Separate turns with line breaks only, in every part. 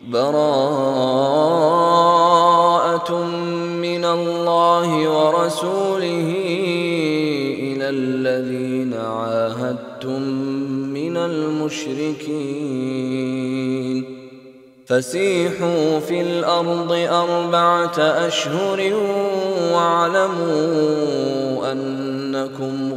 براءة من الله ورسوله إلى الذين عاهدتم من المشركين فسيحوا في الأرض 4 أشهر واعلموا أنكم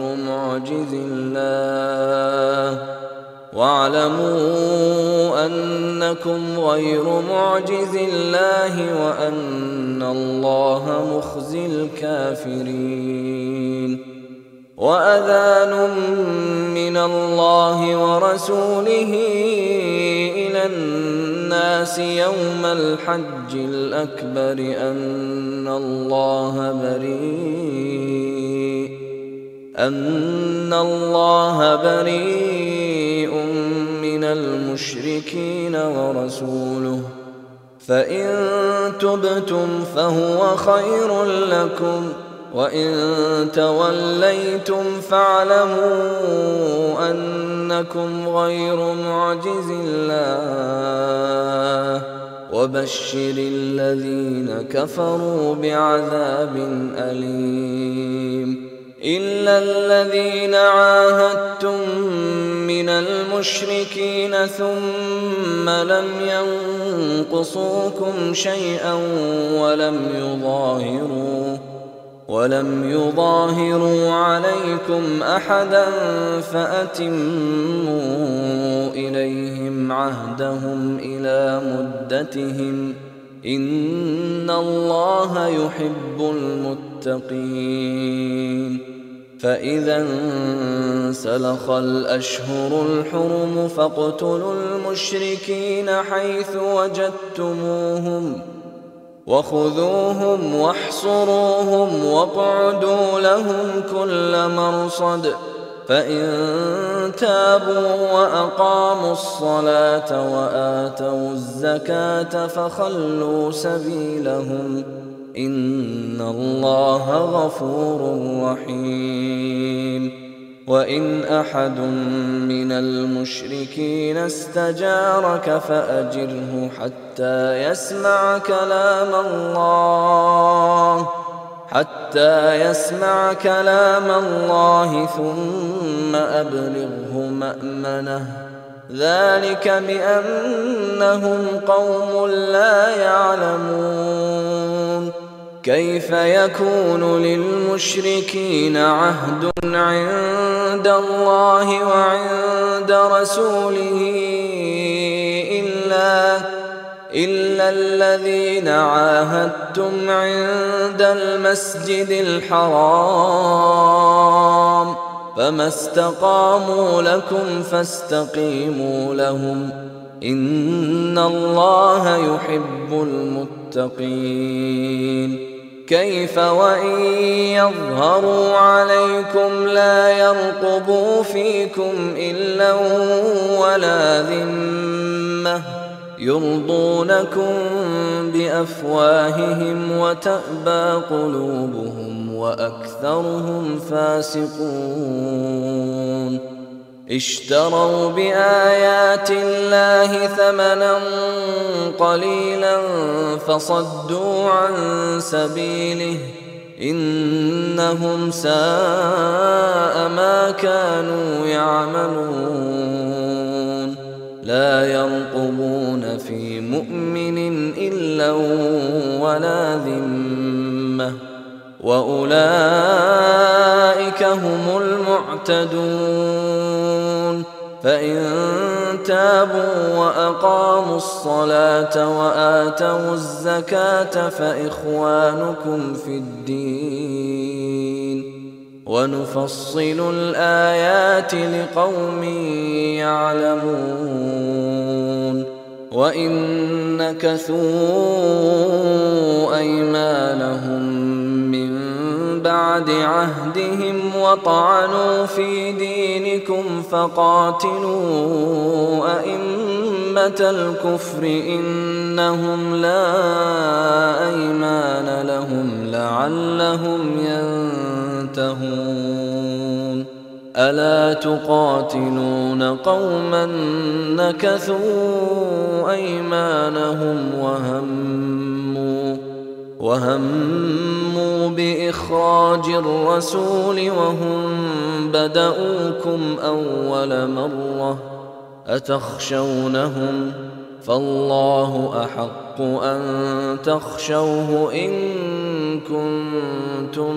غير معجز الله وأن الله مخزي الكافرين. وأذان من الله ورسوله إلى الناس يوم الحج الأكبر أن الله بريء من المشركين ورسوله فإن تبتم فهو خير لكم وإن توليتم فاعلموا أنكم غير معجز الله وبشر الذين كفروا بعذاب أليم. إلا الذين عاهدتم من المشركين ثم لم ينقصوكم شيئا ولم يظاهروا عليكم أحدا فأتموا إليهم عهدهم إلى مدتهم إن الله يحب المتقين. فإذا انسلخ الأشهر الحرم فاقتلوا المشركين حيث وجدتموهم وخذوهم واحصروهم واقعدوا لهم كل مرصد فإن تابوا وأقاموا الصلاة وآتوا الزكاة فخلوا سبيلهم إن الله غفور رحيم. وإن أحد من المشركين استجارك فأجره حتى يسمع كلام الله ثم أبلغه مأمنه ذلك بأنهم قوم لا يعلمون. كيف يكون للمشركين عهد عند الله وعند رسوله إلا الذين عاهدتم عند المسجد الحرام فما استقاموا لكم فاستقيموا لهم إن الله يحب المتقين. كيف وإن يظهروا عليكم لا يرقبوا فيكم إلا ولا ذمة يرضونكم بأفواههم وتأبى قلوبهم وأكثرهم فاسقون. اشتروا بآيات الله ثمنا قليلا فصدوا عن سبيله إنهم ساء ما كانوا يعملون. لا يرقبون في مؤمن إلا ولا ذمة وأولئك هم المعتدون. فإن تابوا وأقاموا الصلاة وآتوا الزكاة فإخوانكم في الدين ونفصل الآيات لقوم يعلمون. وإن نكثوا أيمانهم من بعد عهدهم وطعنوا في دينكم فقاتلوا أئمة الكفر إنهم لا أيمان لهم لعلهم ينتهون. ألا تقاتلون قوما نكثوا أيمانهم إخوانهم وهموا بإخراج الرسول وهم بدؤوكم أول مرة أتخشونهم فالله أحق أن تخشوه إن كنتم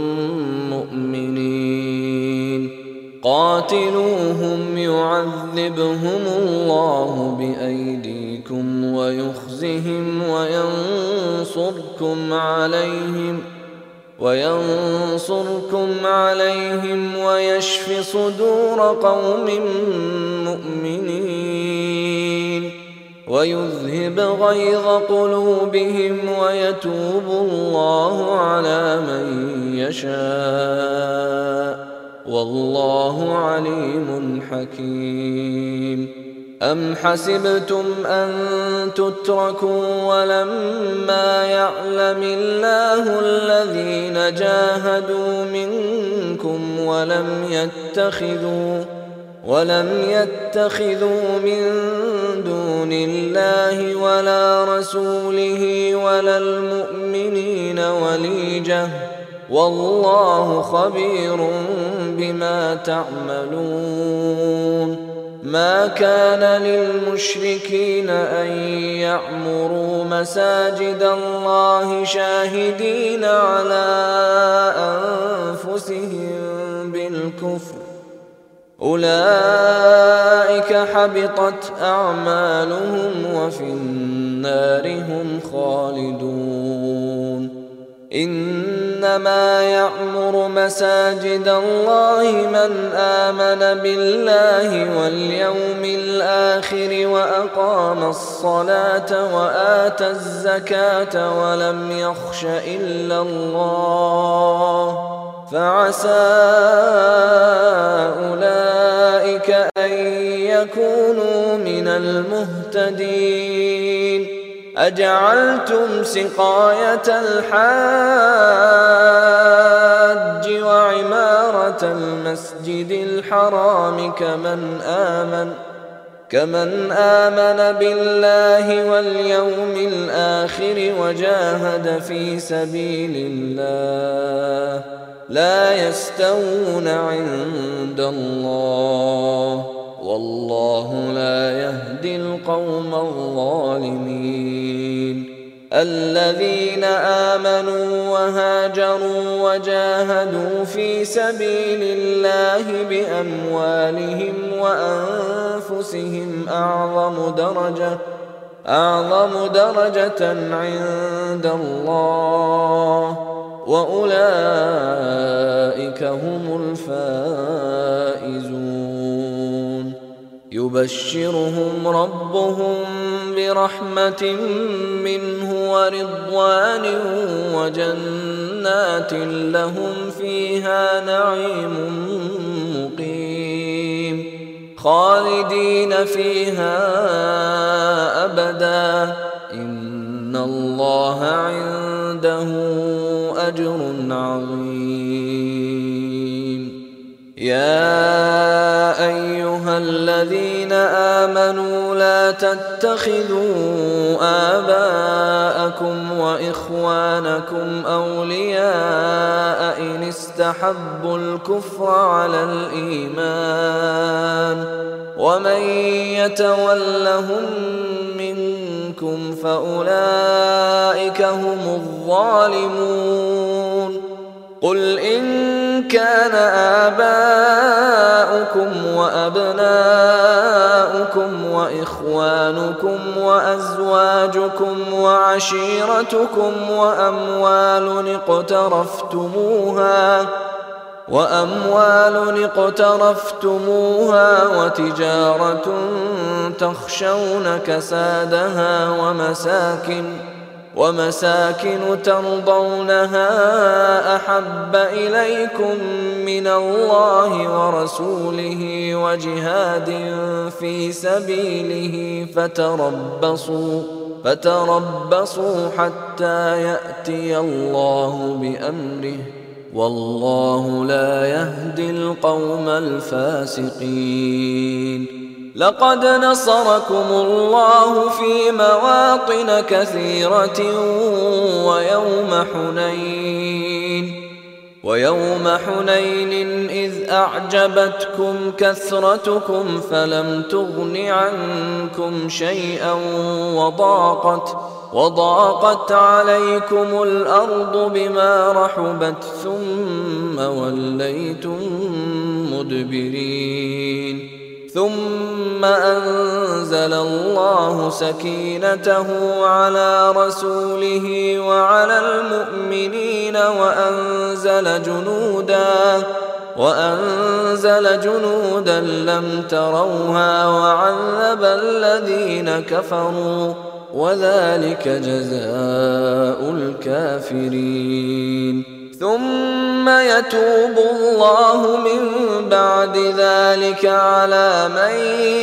مؤمنين قاتلوهم يعذبهم الله بأيديكم ويخزهم وينصركم عليهم ويشف صدور قوم مؤمنين ويذهب غيظ قلوبهم ويتوب الله على من يشاء والله عليم حكيم أم حسبتم أن تتركوا ولما يعلم الله الذين جاهدوا منكم ولم يتخذوا من دون الله ولا رسوله ولا المؤمنين وليجة والله خبير بما تعملون ما كان للمشركين أن يعمروا مساجد الله شاهدين على أنفسهم بالكفر أولئك حبطت أعمالهم وفي النار هم خالدون إنما يعمر مساجد الله من آمن بالله واليوم الآخر وأقام الصلاة وآتى الزكاة ولم يخش إلا الله فعسى أولئك أن يكونوا من المهتدين أجعلتم سقاية الحاج وعمارة المسجد الحرام كمن آمن بالله واليوم الآخر وجاهد في سبيل الله لا يستوون عند الله والله لا يهدي القوم الظالمين الذين آمنوا وهاجروا وجاهدوا في سبيل الله بأموالهم وأنفسهم أعظم درجة عند الله وأولئك هم الفائزون يبشرهم ربهم برحمة منه ورضوان وجنات لهم فيها نعيم مقيم خالدين فيها أبدا إن الله عنده أجر عظيم يا أيها الذين آمنوا لا تتخذوا آباءكم وإخوانكم أولياء إن استحبوا الكفر على الإيمان ومن يتولهم منكم فأولئك هم الظالمون قل إن كان آباؤكم وأبناؤكم وإخوانكم وأزواجكم وعشيرتكم وأموال اقترفتموها وتجارة تخشون كسادها ومساكن ترضونها أحب إليكم من الله ورسوله وجهاد في سبيله فتربصوا حتى يأتي الله بأمره والله لا يهدي القوم الفاسقين لقد نصركم الله في مواطن كثيرة ويوم حنين إذ أعجبتكم كثرتكم فلم تغن عنكم شيئا وضاقت عليكم الأرض بما رحبت ثم وليتم مدبرين ثم أنزل الله سكينته على رسوله وعلى المؤمنين وأنزل جنودا لم تروها وعذب الذين كفروا وذلك جزاء الكافرين ثم يتوب الله من بعد ذلك على من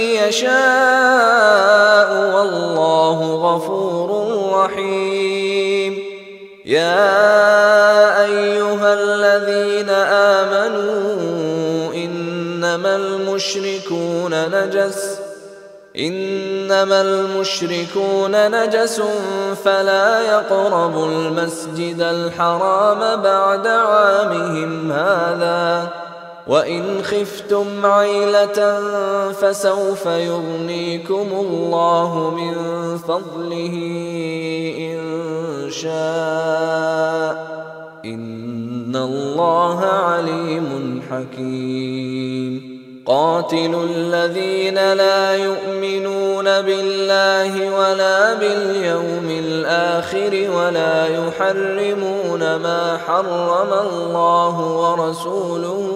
يشاء والله غفور رحيم يا أيها الذين آمنوا إنما المشركون نجس فلا يقربوا المسجد الحرام بعد عامهم هذا وإن خفتم عيلة فسوف يغنيكم الله من فضله إن شاء إن الله عليم حكيم قاتلوا الذين لا يؤمنون بالله ولا باليوم الآخر ولا يحرمون ما حرم الله ورسوله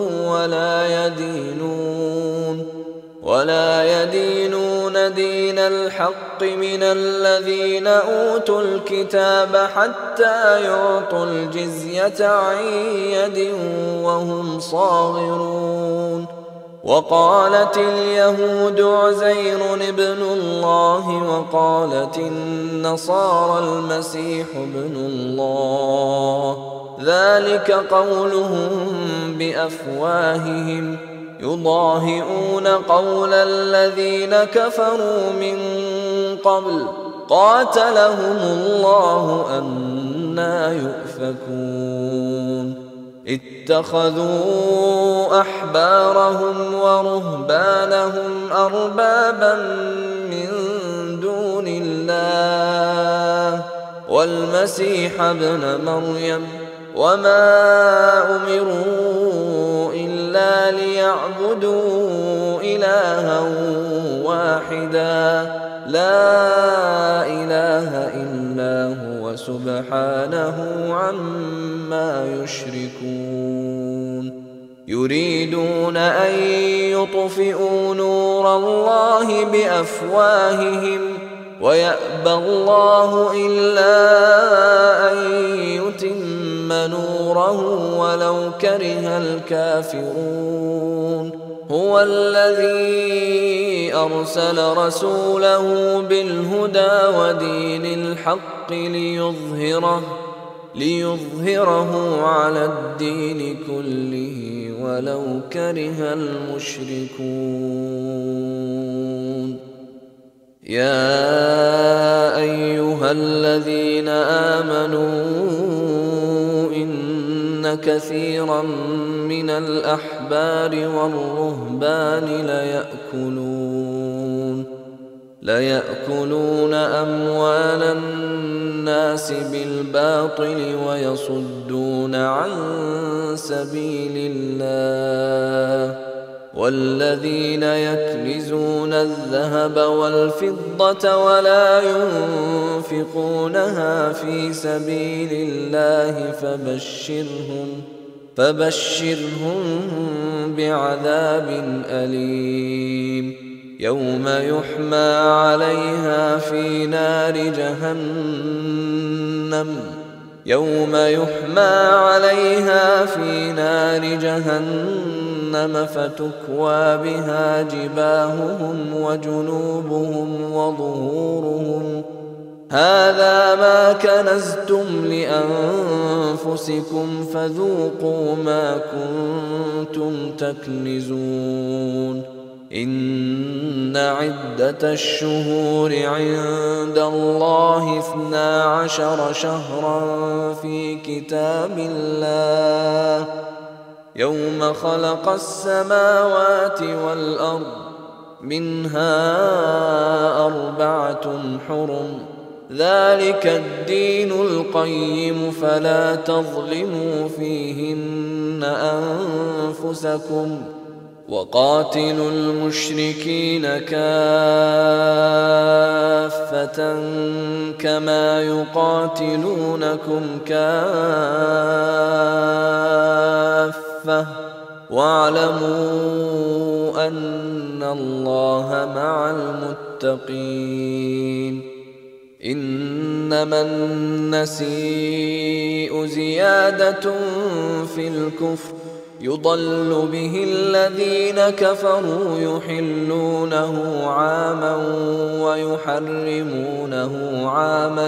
ولا يدينون دين الحق من الذين أوتوا الكتاب حتى يعطوا الجزية عن يد وهم صاغرون وقالت اليهود عزير ابن الله وقالت النصارى المسيح ابن الله ذلك قولهم بأفواههم يضاهئون قول الذين كفروا من قبل قاتلهم الله أنى يؤفكون اتخذوا أحبارهم ورهبانهم أربابا من دون الله والمسيح ابن مريم وما أمروا إلا ليعبدوا إلها واحدا لا إله إلا هو سبحانه عما يشركون يريدون أن يطفئوا نور الله بأفواههم ويأبى الله إلا أن يتم نوره ولو كره الكافرون هو الذي أرسل رسوله بالهدى ودين الحق ليظهره على الدين كله ولو كره المشركون يا أيها الذين آمنوا إن كثيرا من الأحبار والرهبان ليأكلون أموال الناس بالباطل ويصدون عن سبيل الله والذين يكنزون الذهب والفضة ولا ينفقونها في سبيل الله فبشرهم بعذاب أليم يوم يحمى عليها في نار جهنم فتكوى بها جباههم وجنوبهم وظهورهم هذا ما كنزتم لأنفسكم فذوقوا ما كنتم تكنزون إن عدة الشهور عند الله 12 شهرا في كتاب الله يوم خلق السماوات والأرض منها 4 حرم ذلك الدين القيم فلا تظلموا فيهن أنفسكم وقاتلوا المشركين كافة كما يقاتلونكم كافة واعلموا أن الله مع المتقين إنما النسيء زيادة في الكفر يضل به الذين كفروا يحلونه عاما ويحرمونه عاما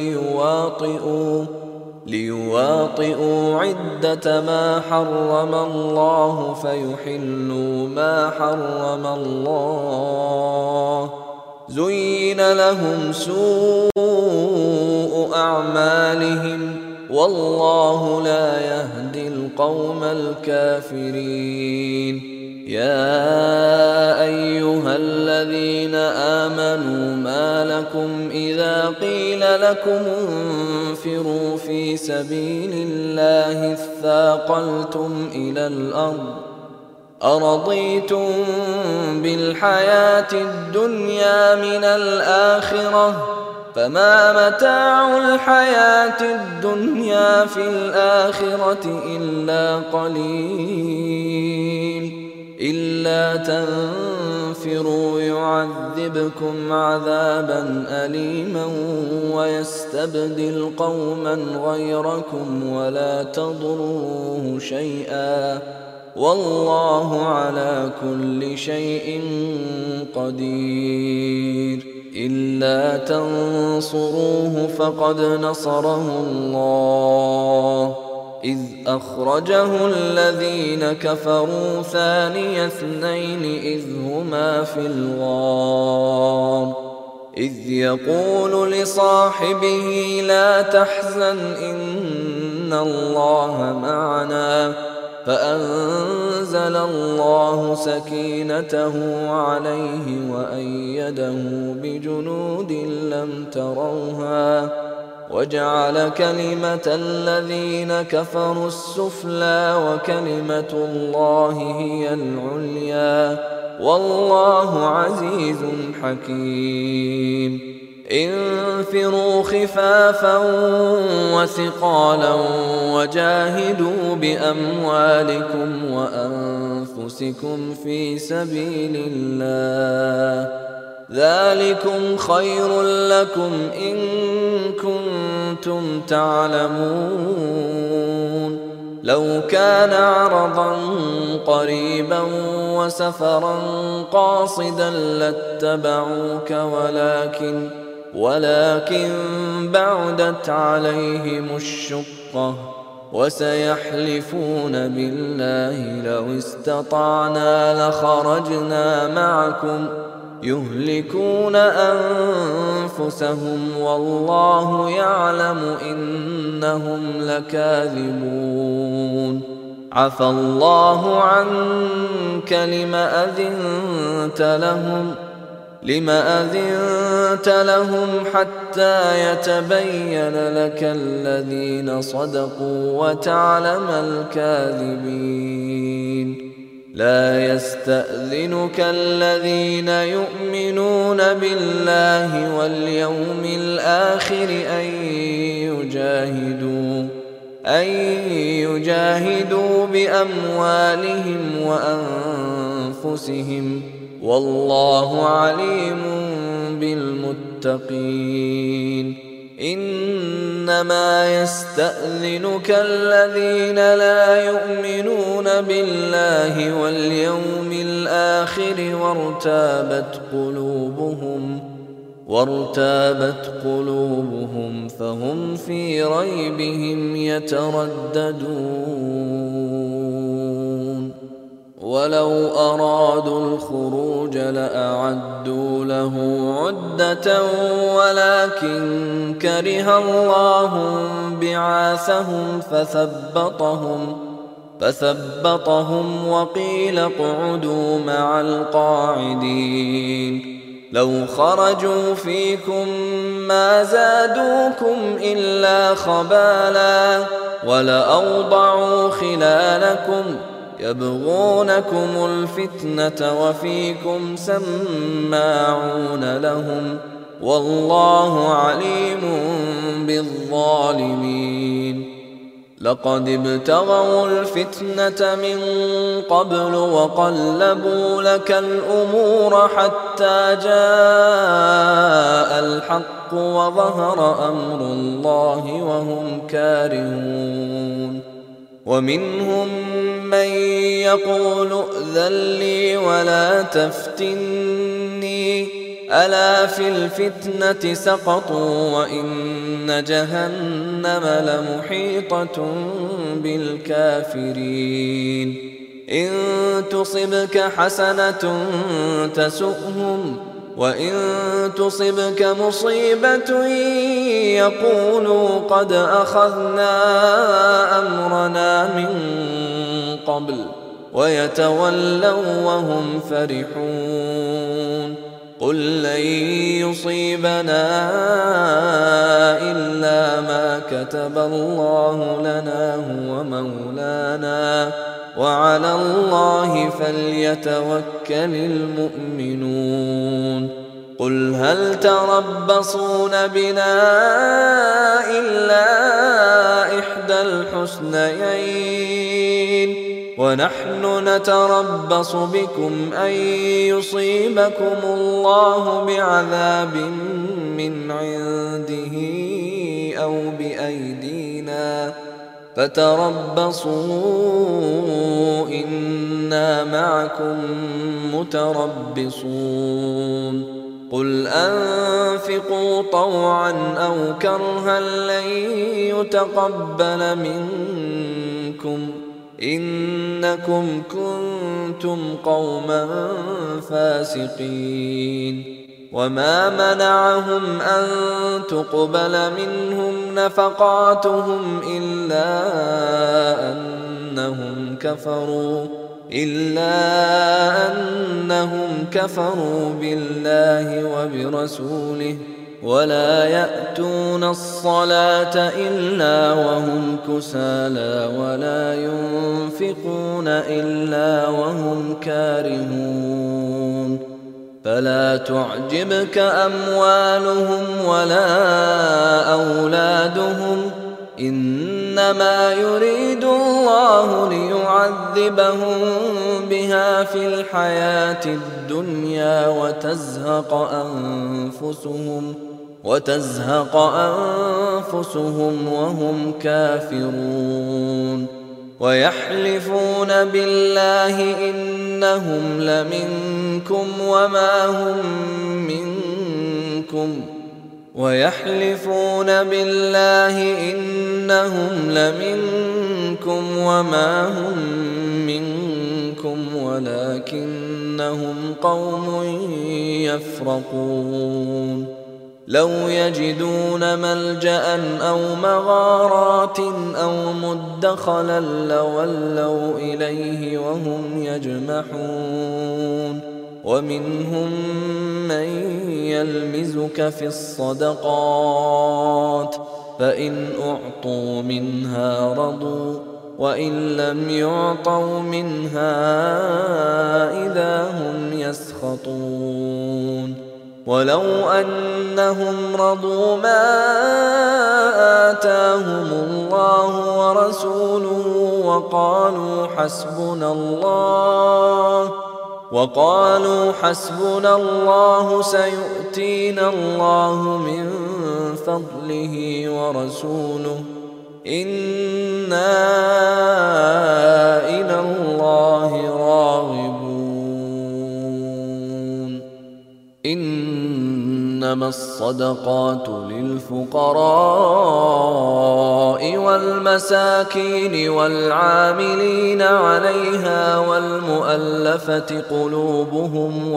ليواطئوا عدة ما حرم الله فيحلوا ما حرم الله زين لهم سوء أعمالهم والله لا يهدي القوم الكافرين يا أيها الذين آمنوا ما لكم إذا قيل لكم انفروا في سبيل الله اثاقلتم إلى الأرض أرضيتم بالحياة الدنيا من الآخرة فما متاع الحياة الدنيا في الآخرة إلا قليل إلا تنفروا يعذبكم عذابا أليما ويستبدل قوما غيركم ولا تضروه شيئا والله على كل شيء قدير إلا تنصروه فقد نصره الله إذ أخرجه الذين كفروا ثاني اثنين إذ هما في الغار إذ يقول لصاحبه لا تحزن إن الله معنا فأنزل الله سكينته عليه وأيده بجنود لم تروها وجعل كلمة الذين كفروا السفلى وكلمة الله هي العليا والله عزيز حكيم انفروا خفافا وثقالا وجاهدوا بأموالكم وأنفسكم في سبيل الله ذلكم خير لكم إن كنتم تعلمون لو كان عرضا قريبا وسفرا قاصدا لاتبعوك ولكن بعدت عليهم الشقة وسيحلفون بالله لو استطعنا لخرجنا معكم يهلكون أنفسهم والله يعلم إنهم لكاذبون عفى الله عنك لما أذنت لهم حتى يتبين لك الذين صدقوا وتعلم الكاذبين لا يستأذنك الذين يؤمنون بالله واليوم الآخر أن يجاهدوا بأموالهم وأنفسهم والله عليم بالمتقين إنما يستأذنك الذين لا يؤمنون بالله واليوم الآخر وارتابت قلوبهم فهم في ريبهم يترددون ولو أرادوا الخروج لأعدوا له عدة ولكن كره الله بعاثهم فثبطهم وقيل اقعدوا مع القاعدين. لو خرجوا فيكم ما زادوكم إلا خبالا ولأوضعوا خلالكم يبغونكم الفتنة وفيكم سماعون لهم والله عليم بالظالمين. لقد ابتغوا الفتنة من قبل وقلبوا لك الأمور حتى جاء الحق وظهر أمر الله وهم كارهون. ومنهم من يقول ائذن لي ولا تفتني ألا في الفتنة سقطوا وإن جهنم لمحيطة بالكافرين. إن تصبك حسنة تسؤهم وإن تصبك مصيبة يقولوا قد أخذنا أمرنا من قبل ويتولوا وهم فرحون. قل لن يصيبنا إلا ما كتب الله لنا هو مولانا وعلى الله فليتوكل المؤمنون. قل هل تربصون بنا إلا إحدى الحسنيين ونحن نتربص بكم أن يصيبكم الله بعذاب من عنده أو بأيدينا فتربصوا إنا معكم متربصون. قل أنفقوا طوعا أو كرها لن يتقبل منكم إنكم كنتم قوما فاسقين. وما منعهم أن تقبل منهم نفقاتهم إلا أنهم كفروا بالله وبرسوله ولا يأتون الصلاة إلا وهم كسالى ولا ينفقون إلا وهم كارهون. فلا تعجبك أموالهم ولا أولادهم إنما يريد الله ليعذبهم بها في الحياة الدنيا وتزهق أنفسهم وهم كافرون. ويحلفون بالله إنهم لمنكم وما هم منكم ولكنهم قوم يفرقون. لو يجدون ملجأ أو مغارات أو مدخلا لولوا إليه وهم يجمحون. ومنهم من يلمزك في الصدقات فإن أعطوا منها رضوا وإن لم يعطوا منها إذا هم يسخطون. ولو أنهم رضوا ما آتاهم الله ورسوله وقالوا حسبنا الله سيؤتينا الله من فضله ورسوله إنا إلى الله راغبون. إن إنما الصدقات للفقراء والمساكين والعاملين عليها والمؤلفة قلوبهم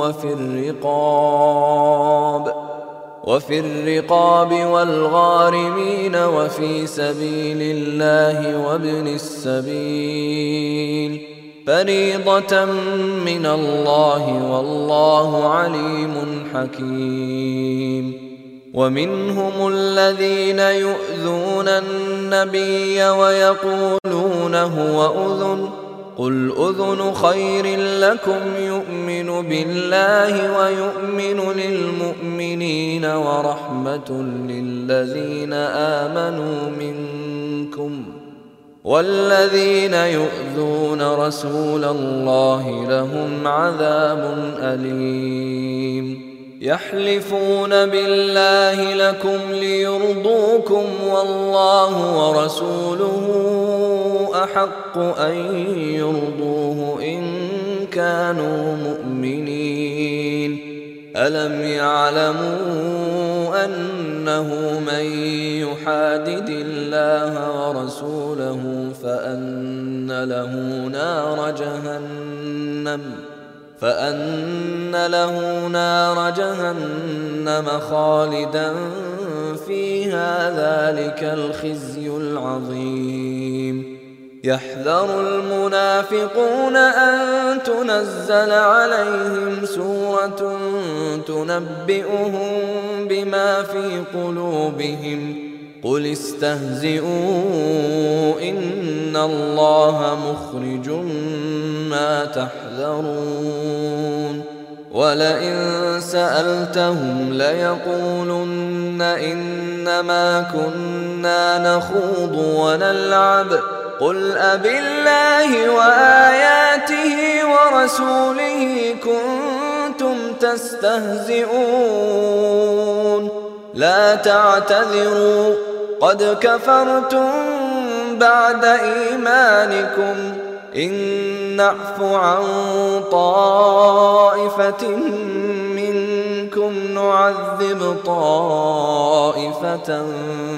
وفي الرقاب والغارمين وفي سبيل الله وابن السبيل فريضة من الله والله عليم حكيم. ومنهم الذين يؤذون النبي ويقولون هو أذن قل أذن خير لكم يؤمن بالله ويؤمن للمؤمنين ورحمة للذين آمنوا منكم والذين يؤذون رسول الله لهم عذاب أليم. يحلفون بالله لكم ليرضوكم والله ورسوله أحق أن يرضوه إن كانوا مؤمنين. ألم يعلموا أنه من يحادد الله ورسوله فأن له نار جهنم خالدا فيها ذلك الخزي العظيم. يحذر المنافقون أن تنزل عليهم سورة تنبئهم بما في قلوبهم قل استهزئوا إن الله مخرج ما تحذرون. ولئن سألتهم ليقولن إنما كنا نخوض ونلعب قل أبالله وآياته ورسوله كنتم تستهزئون لا تعتذروا قد كفرتم بعد إيمانكم إن نعف عن طائفة منكم نعذب طائفة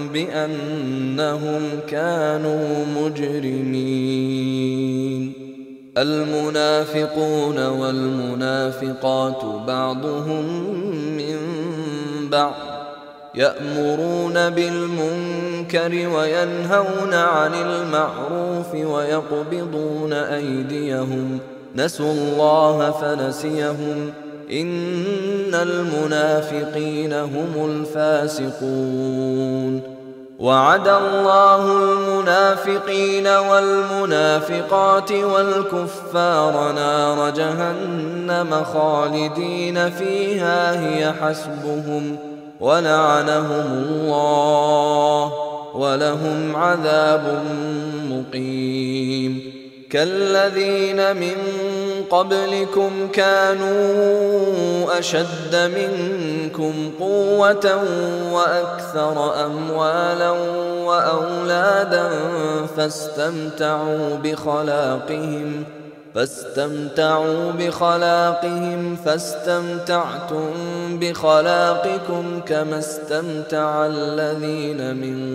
بأنهم كانوا مجرمين. المنافقون والمنافقات بعضهم من بعض يأمرون بالمنكر وينهون عن المعروف ويقبضون أيديهم نسوا الله فنسيهم إن المنافقين هم الفاسقون. وعد الله المنافقين والمنافقات والكفار نار جهنم خالدين فيها هي حسبهم ولعنهم الله ولهم عذاب مقيم. كالذين من قبلكم كانوا أشد منكم قوة وأكثر أموالا وأولادا فاستمتعوا بخلاقهم فاستمتعتم بخلاقكم كما استمتع الذين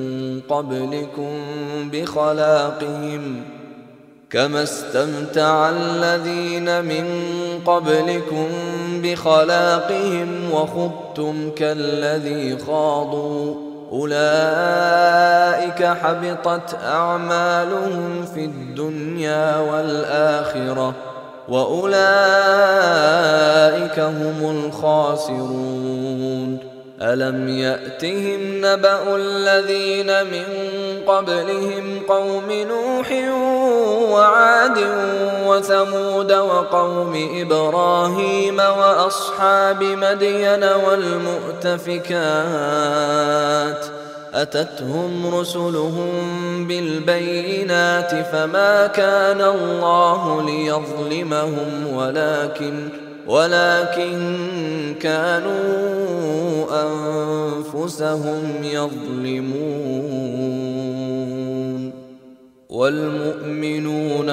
من قبلكم بخلاقهم وخضتم كالذي خاضوا أولئك حبطت أعمالهم في الدنيا والآخرة وأولئك هم الخاسرون. ألم يأتهم نبأ الذين من قبلهم قوم نوح وعاد وثمود وقوم إبراهيم وأصحاب مدين والمؤتفكات أتتهم رسلهم بالبينات فما كان الله ليظلمهم ولكن كانوا أنفسهم يظلمون. والمؤمنون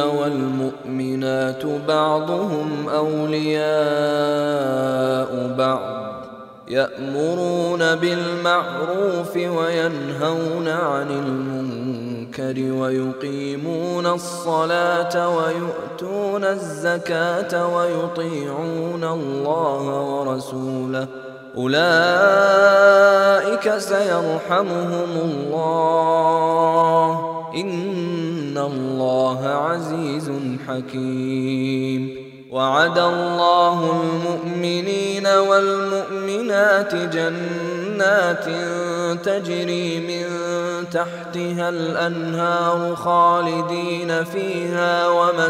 والمؤمنات بعضهم أولياء بعض يأمرون بالمعروف وينهون عن المنكر ويقيمون الصلاة ويؤتون الزكاة ويطيعون الله ورسوله أولئك سيرحمهم الله إن الله عزيز حكيم. وعد الله المؤمنين والمؤمنات جنات تجري من تحتها الأنهار خالدين فيها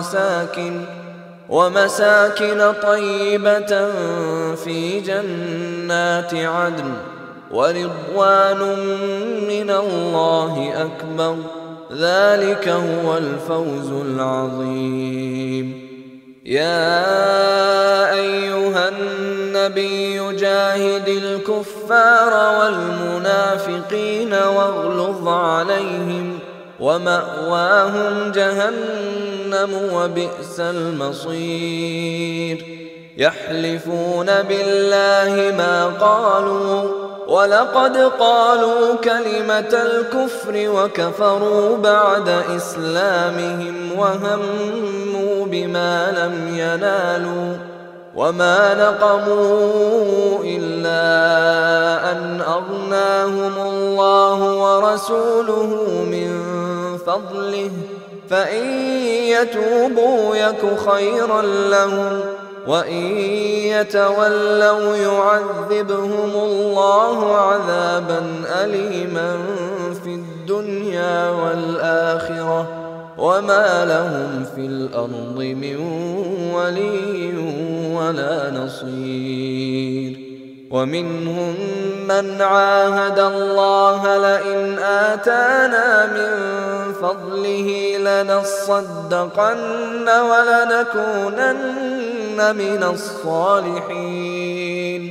ومساكن طيبة في جنات عدن ورضوان من الله أكبر ذلك هو الفوز العظيم. يا أيها النبي جاهد الكفار والمنافقين واغلظ عليهم ومأواهم جهنم وبئس المصير. يحلفون بالله ما قالوا ولقد قالوا كلمة الكفر وكفروا بعد إسلامهم وهموا بما لم ينالوا وما نقموا إلا أن أغناهم الله ورسوله من فضله فإن يتوبوا يك خيرا لهم وإن يتولوا يعذبهم الله عذابا أليما في الدنيا والآخرة وما لهم في الأرض من ولي ولا نصير. ومنهم من عاهد الله لئن آتانا من فضله لنصدقن ولنكونن من الصالحين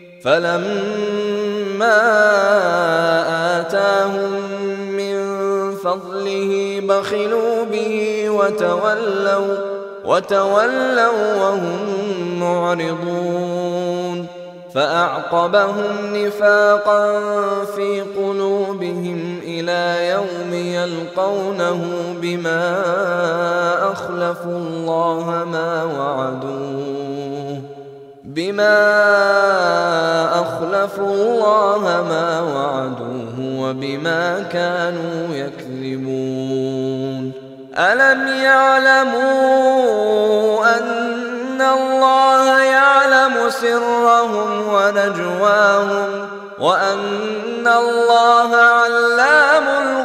فلما آتاهم من فضله بخلوا به وتولوا وهم معرضون فأعقبهم نفاقا في قلوبهم إلى يوم يلقونه بما أخلفوا الله ما وعدوه وبما كانوا يكذبون. ألم يعلموا أن الله يعلم سرهم ونجواهم وأن الله علام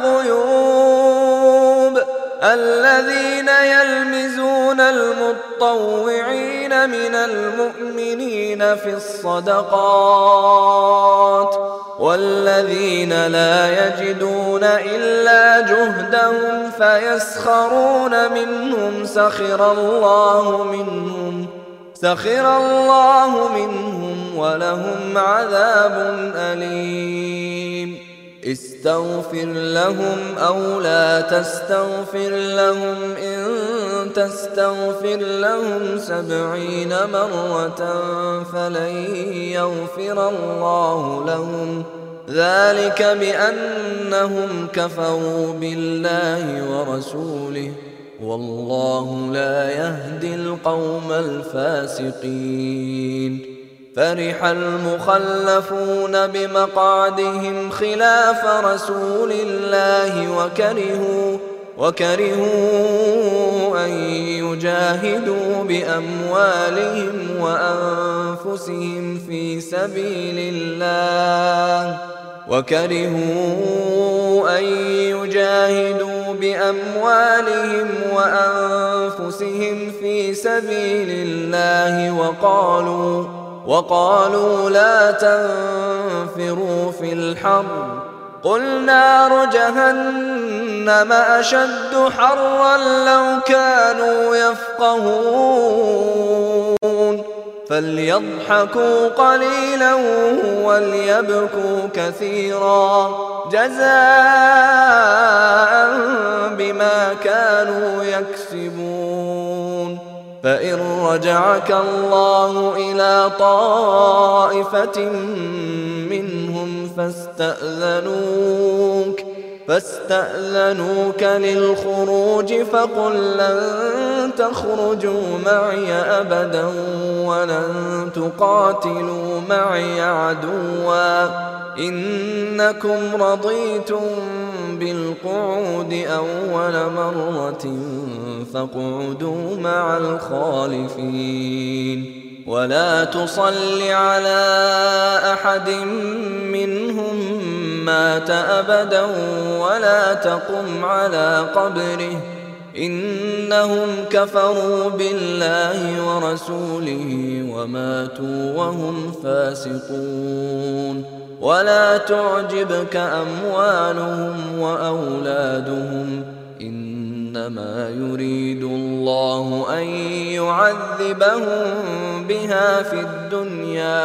الغيوب. الذين يلمزون المطوعين من المؤمنين في الصدقات والذين لا يجدون إلا جهدهم فيسخرون منهم سخر الله منهم ولهم عذاب أليم. استغفر لهم أو لا تستغفر لهم إن تستغفر لهم 70 مرة فلن يغفر الله لهم ذلك بأنهم كفروا بالله ورسوله والله لا يهدي القوم الفاسقين. فرح المخلفون بمقعدهم خلاف رسول الله وكرهوا أن يجاهدوا بأموالهم وأنفسهم في سبيل الله وقالوا لا تنفروا في الحر قل نار جهنم أشد حرا لو كانوا يفقهون فليضحكوا قليلا وليبكوا كثيرا جزاء بما كانوا يكسبون. فإن رجعك الله إلى طائفة منهم فاستأذنوك للخروج فقل لن تخرجوا معي أبدا ولن تقاتلوا معي عدوا إنكم رضيتم بالقعود أول مرة فاقعدوا مع الخالفين ولا تصل على أحد منهم مات أبدا ولا تقم على قبره إنهم كفروا بالله ورسوله وماتوا وهم فاسقون ولا تعجبك أموالهم وأولادهم إنما يريد الله أن يعذبهم بها في الدنيا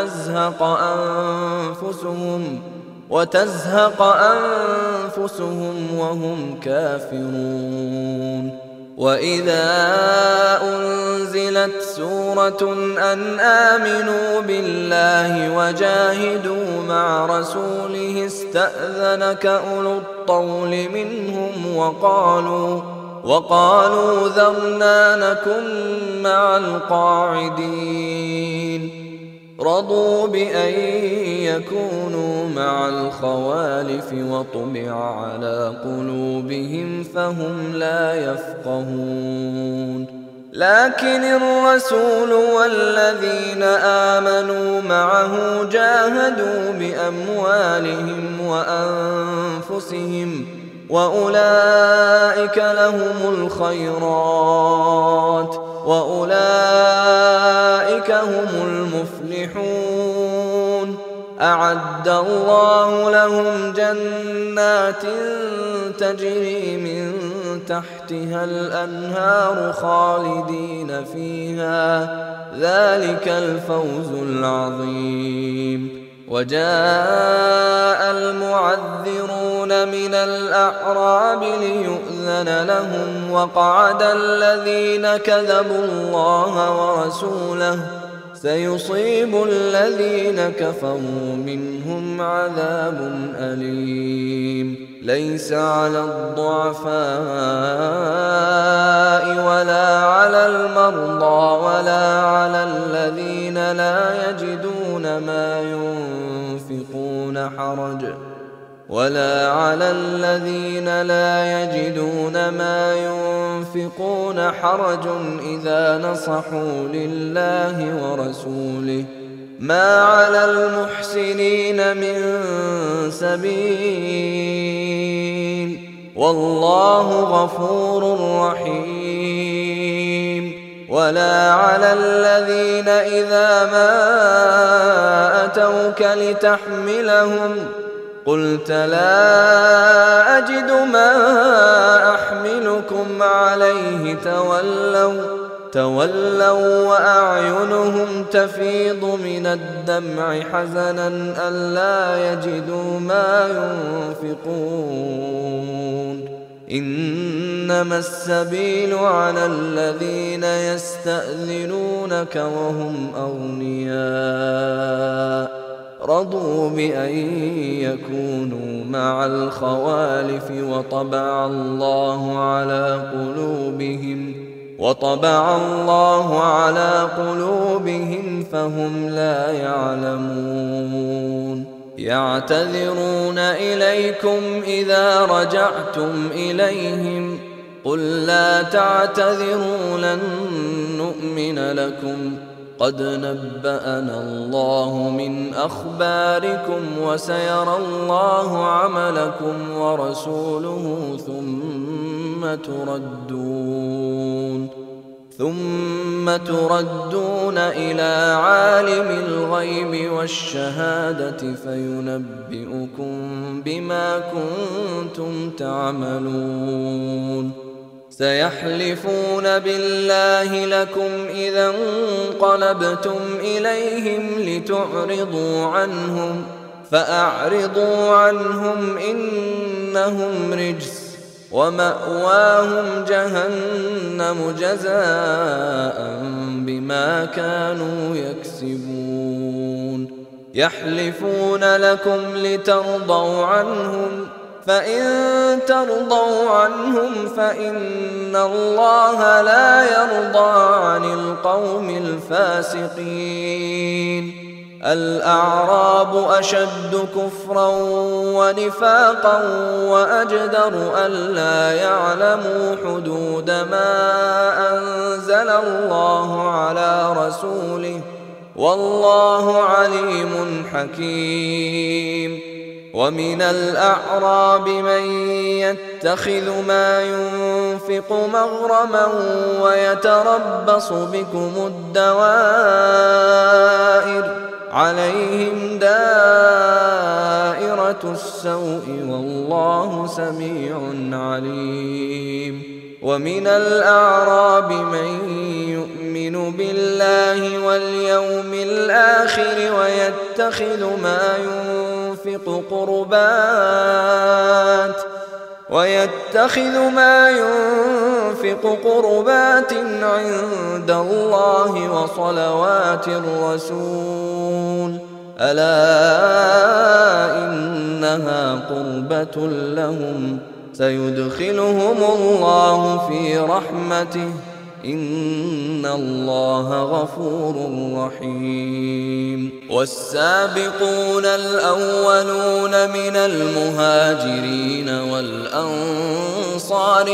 وتزهق أنفسهم وهم كافرون وإذا أنزلت سورة أن آمنوا بالله وجاهدوا مع رسوله استأذنك أولو الطول منهم وقالوا ذرنا نكن مع القاعدين رضوا بأن يكونوا مع الخوالف وطبع على قلوبهم فهم لا يفقهون لكن الرسول والذين آمنوا معه جاهدوا بأموالهم وأنفسهم وأولئك لهم الخيرات وأولئك هم المفلحون أعد الله لهم جنات تجري من تحتها الأنهار خالدين فيها ذلك الفوز العظيم وجاء المعذرون من الأعراب ليؤذن لهم وقعد الذين كذبوا الله ورسوله سيصيب الذين كفروا منهم عذاب أليم ليس على الضعفاء ولا على المرضى ولا على الذين لا يجدون ما ينفقون حرج إذا نصحوا لله ورسوله ما على المحسنين من سبيل والله غفور رحيم ولا على الذين إذا ما أتوك لتحملهم قلت لا أجد ما أحملكم عليه تولوا وأعينهم تفيض من الدمع حزنا ألا يجدوا ما ينفقون إنما السبيل على الذين يستأذنونك وهم أغنياء رضوا بأن يكونوا مع الخوالف وطبع الله على قلوبهم فهم لا يعلمون يعتذرون إليكم إذا رجعتم إليهم قل لا تعتذروا لن نؤمن لكم قد نبأنا الله من أخباركم وسيرى الله عملكم ورسوله ثم تردون إلى عالم الغيب والشهادة فينبئكم بما كنتم تعملون سيحلفون بالله لكم إذا انقلبتم إليهم لتعرضوا عنهم فأعرضوا عنهم إنهم رجس ومأواهم جهنم جزاء بما كانوا يكسبون يحلفون لكم لترضوا عنهم فإن ترضوا عنهم فإن الله لا يرضى عن القوم الفاسقين الأعراب أشد كفرا ونفاقا وأجدر ألا يعلموا حدود ما أنزل الله على رسوله والله عليم حكيم ومن الأعراب من يتخذ ما ينفق مغرما ويتربص بكم الدوائر عليهم دائرة السوء والله سميع عليم ومن الأعراب من يؤمن بالله واليوم الآخر ويتخذ ما ينفق قربات عند الله وصلوات الرسول ألا إنها قربة لهم سيدخلهم الله في رحمته إن الله غفور رحيم والسابقون الأولون من المهاجرين والأنصار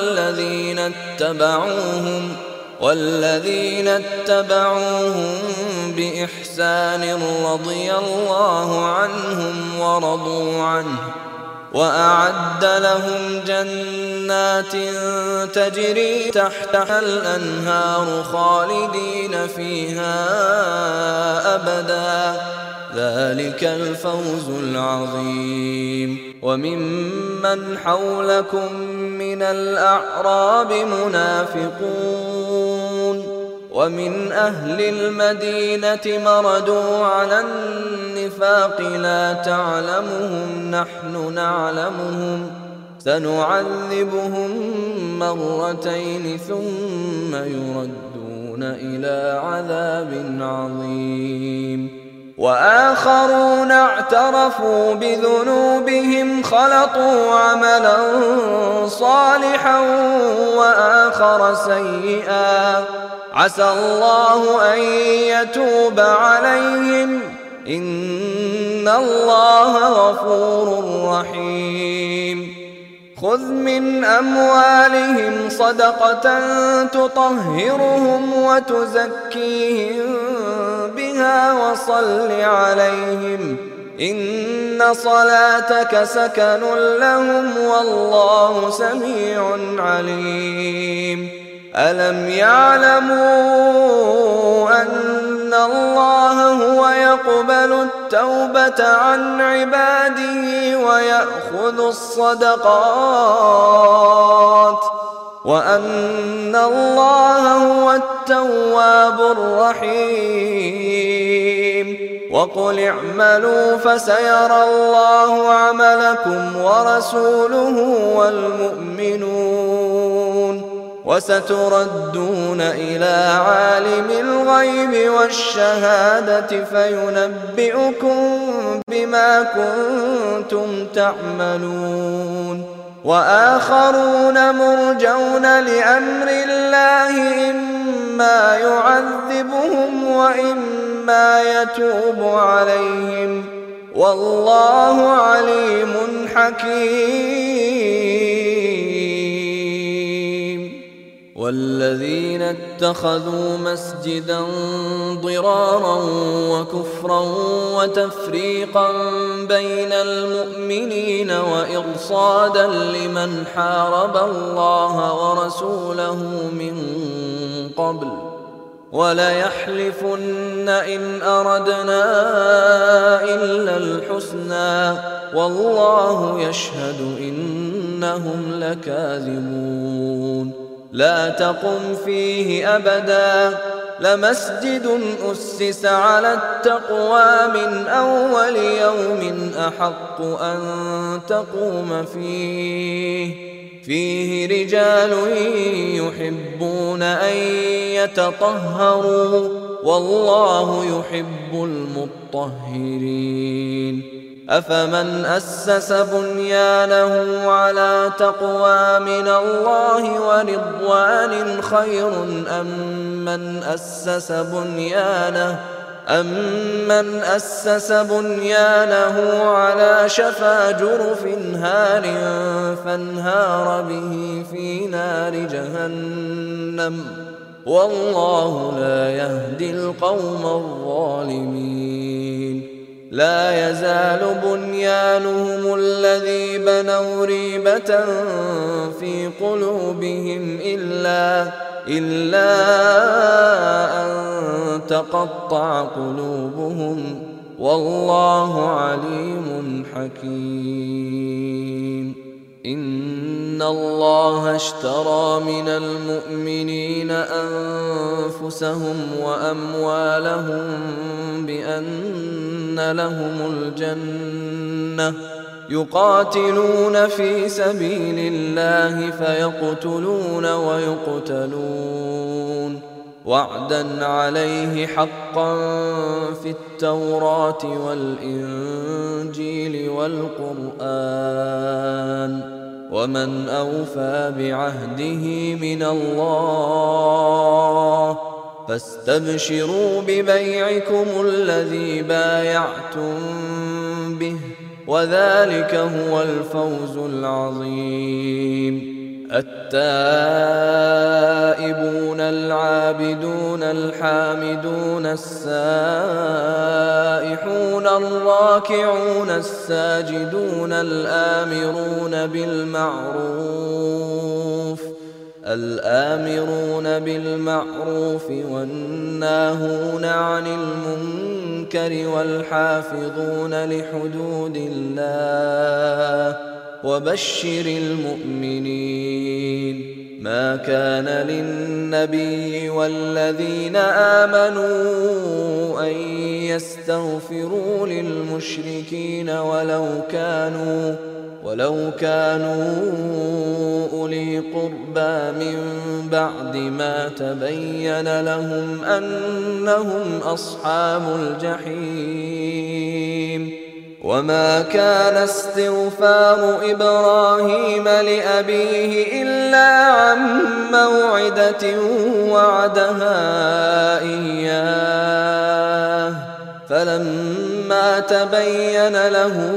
والذين اتبعوهم بإحسان رضي الله عنهم ورضوا عنه وأعد لهم جنات تجري تحتها الأنهار خالدين فيها أبدا ذلك الفوز العظيم وممن حولكم من الأعراب منافقون ومن أهل المدينة مردوا على النفاق لا تعلمهم نحن نعلمهم سنعذبهم مرتين ثم يردون إلى عذاب عظيم وآخرون اعترفوا بذنوبهم خلطوا عملا صالحا وآخر سيئا عسى الله أن يتوب عليهم إن الله غفور رحيم خذ من أموالهم صدقة تطهرهم وتزكيهم بها وصل عليهم إن صلاتك سكن لهم والله سميع عليم ألم يعلموا أن الله هو يقبل التوبة عن عباده ويأخذ الصدقات وأن الله هو التواب الرحيم وقل اعملوا فسيرى الله عملكم ورسوله والمؤمنون وستردون إلى عالم الغيب والشهادة فينبئكم بما كنتم تعملون وآخرون مرجون لأمر الله إما يعذبهم وإما يتوب عليهم والله عليم حكيم والذين اتخذوا مسجدا ضرارا وكفرا وتفريقا بين المؤمنين وإرصادا لمن حارب الله ورسوله من قبل وليحلفن إن أردنا إلا الحسنى والله يشهد إنهم لكاذبون لا تقم فيه أبدا لمسجد أسس على التقوى من أول يوم أحق أن تقوم فيه رجال يحبون أن يتطهروا والله يحب المطهرين أفمن أسس بنيانه على تقوى من الله ورضوان خير أمن أسس بنيانه على شفا جرف هار فانهار به في نار جهنم والله لا يهدي القوم الظالمين لا يزال بنيانهم الذي بنوا ريبة في قلوبهم إلا أن تقطع قلوبهم والله عليم حكيم إن الله اشترى من المؤمنين أنفسهم وأموالهم بأن لهم الجنة يقاتلون في سبيل الله فيقتلون ويقتلون وعدا عليه حقا في التوراة والإنجيل والقرآن ومن أوفى بعهده من الله فاستبشروا ببيعكم الذي بايعتم به وذلك هو الفوز العظيم التائبون العابدون الحامدون السائحون الراكعون الساجدون الآمرون بالمعروف والناهون عن المنكر والحافظون لحدود الله وبشر المؤمنين ما كان للنبي والذين آمنوا أن يستغفروا للمشركين ولو كانوا أولي قربى من بعد ما تبين لهم أنهم أصحاب الجحيم وما كان استغفار إبراهيم لأبيه إلا عن موعدة وعدها إياه فلما تبين له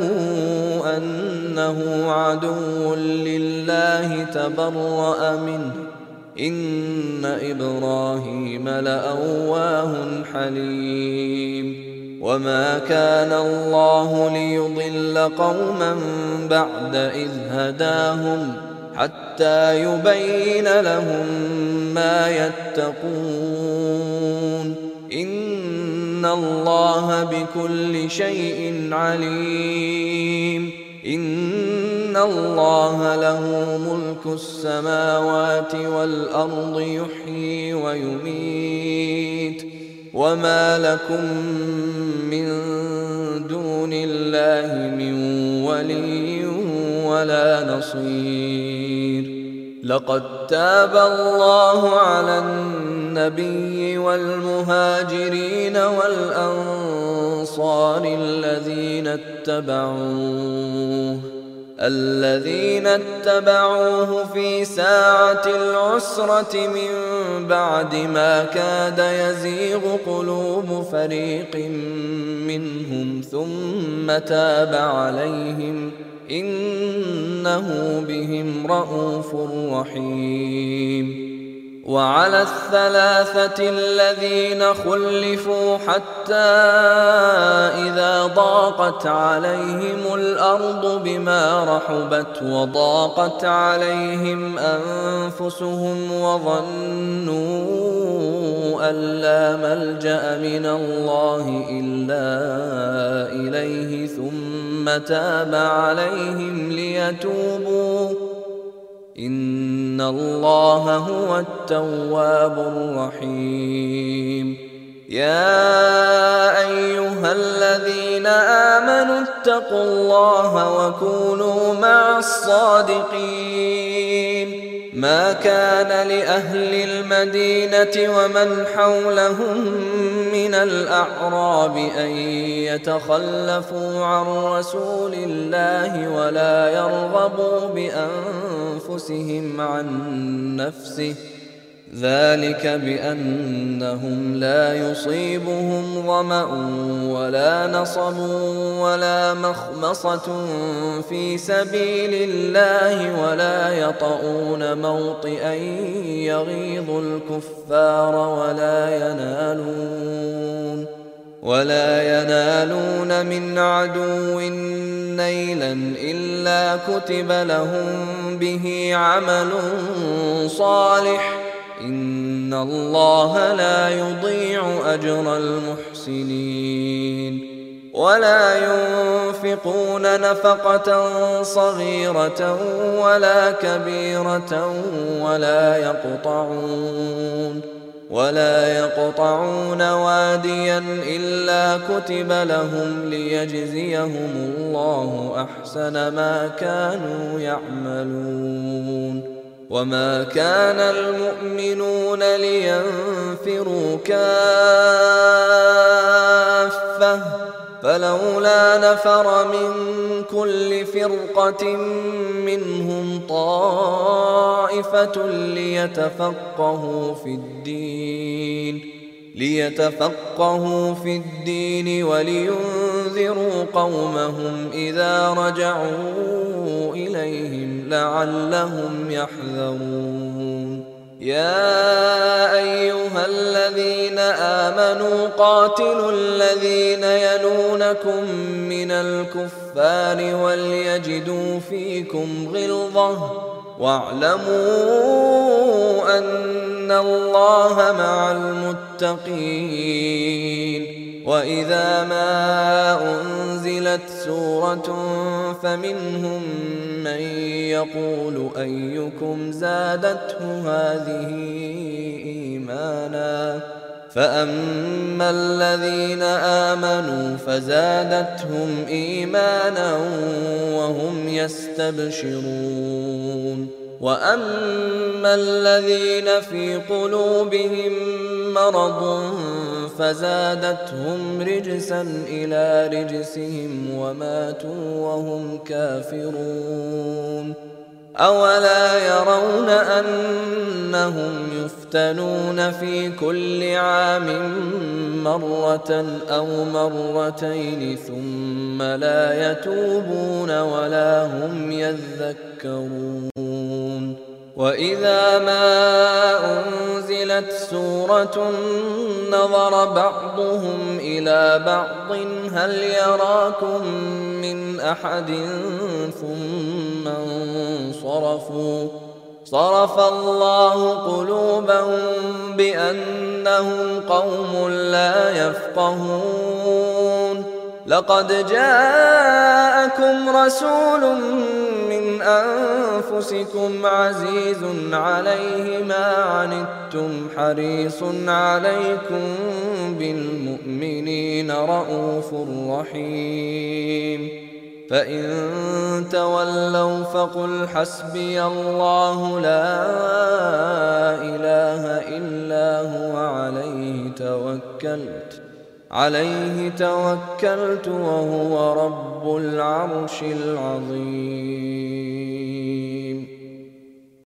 أنه عدو لله تبرأ منه إن إبراهيم لأواه حليم وما كان الله ليضل قوما بعد إذ هداهم حتى يبين لهم ما يتقون إن الله بكل شيء عليم إن الله له ملك السماوات والأرض يحيي ويميت وما لكم من دون الله من ولي ولا نصير لقد تاب الله على النبي والمهاجرين والأنصار الذين اتبعوه في ساعة العسرة من بعد ما كاد يزيغ قلوب فريق منهم ثم تاب عليهم إنه بهم رءوف رحيم وعلى الثلاثة الذين خلفوا حتى إذا ضاقت عليهم الأرض بما رحبت وضاقت عليهم أنفسهم وظنوا أن لا ملجأ من الله إلا إليه ثم تاب عليهم ليتوبوا إن الله هو التواب الرحيم. يا أيها الذين آمنوا اتقوا الله وكونوا مع الصادقين. ما كان لأهل المدينة ومن حولهم من الأعراب أن يتخلفوا عن رسول الله ولا يرغبوا بأنفسهم عن نفسه، ذلك بأنهم لا يصيبهم ظمأ ولا نصب ولا مخمصة في سبيل الله ولا يطؤون موطئا يغيظ الكفار ولا ينالون من عدو نيلا إلا كتب لهم به عمل صالح، إن الله لا يضيع أجر المحسنين. ولا ينفقون نفقة صغيرة ولا كبيرة ولا يقطعون واديا إلا كتب لهم ليجزيهم الله أحسن ما كانوا يعملون. وما كان المؤمنون لينفروا كافة، فلولا نفر من كل فرقة منهم طائفة ليتفقهوا في الدين ولينذروا قومهم إذا رجعوا إليهم لعلهم يحذرون. يا أيها الذين آمنوا قاتلوا الذين يلونكم من الكفار وليجدوا فيكم غلظة واعلموا أن الله مع المتقين. وإذا ما أنزلت سورة فمنهم من يقول أيكم زادته هذه إيمانا، فأما الذين آمنوا فزادتهم إيمانا وهم يستبشرون. وأما الذين في قلوبهم مرض فزادتهم رجسا إلى رجسهم وماتوا وهم كافرون. أولا يرون أنهم يفتنون في كل عام مرة أو مرتين ثم لا يتوبون ولا هم يذكرون. وإذا ما أنزلت سورة نظر بعضهم إلى بعض هل يراكم من أحد ثم انصرفوا، صرف الله قلوبهم بأنهم قوم لا يفقهون. لقد جاءكم رسول من أنفسكم عزيز عليه ما عنتم حريص عليكم بالمؤمنين رءوف رحيم. فإن تولوا فقل حسبي الله لا إله إلا هو عليه توكلت وهو رب العرش العظيم.